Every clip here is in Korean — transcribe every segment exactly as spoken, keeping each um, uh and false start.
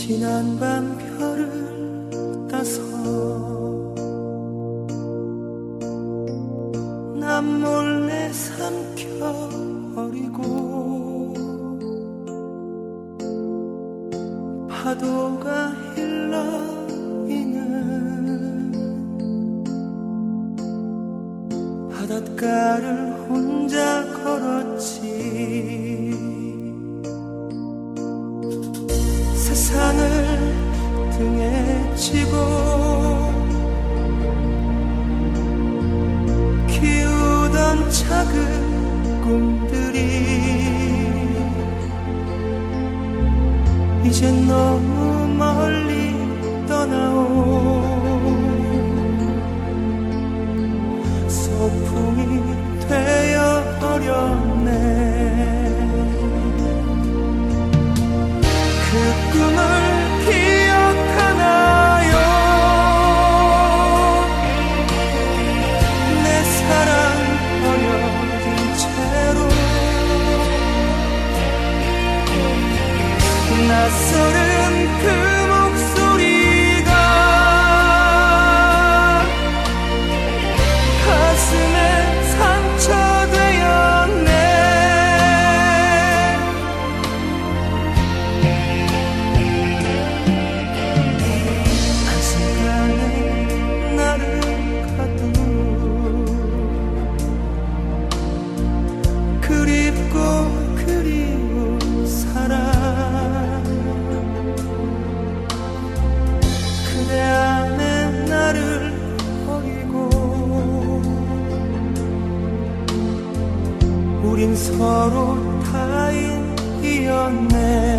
지난 밤 별을 따서 난 몰래 삼켜버리고 파도가 힐러이는 바닷가를 혼자 걸었지. 세상을 등에 지고 키우던 작은 꿈들이 이젠 너무 멀리 떠나오. 소풍이 되어버렸네. 그 꿈을 기억하나요? 내 사랑 버려진 채로 낯설은 그 목소리가 가슴에 상처되었네. 한순간에 나를 가둔 그립고 그리운 사랑. 그대 안에 나를 버리고 우린 서로 타인이었네.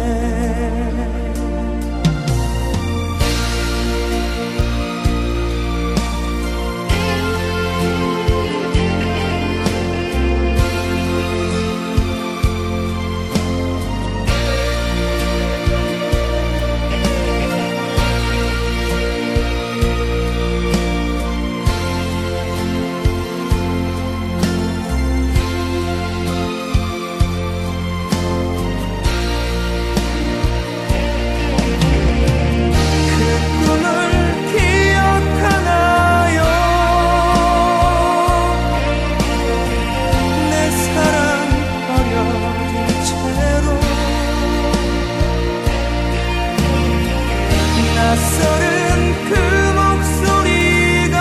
낯설은 그 목소리가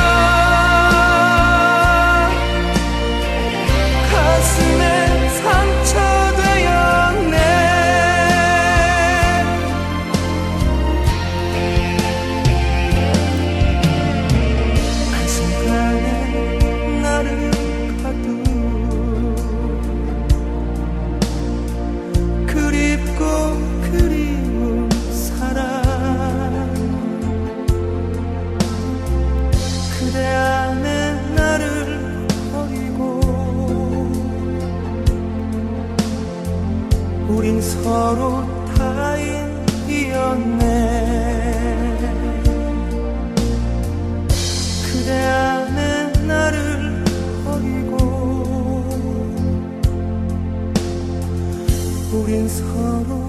가슴에 상처되었네. 한순간에 나를 가둔 그립고 그리운 사랑. 그대 안에 나를 버리고 우린 서로 타인이었네. 그대 안에 나를 버리고 우린 서로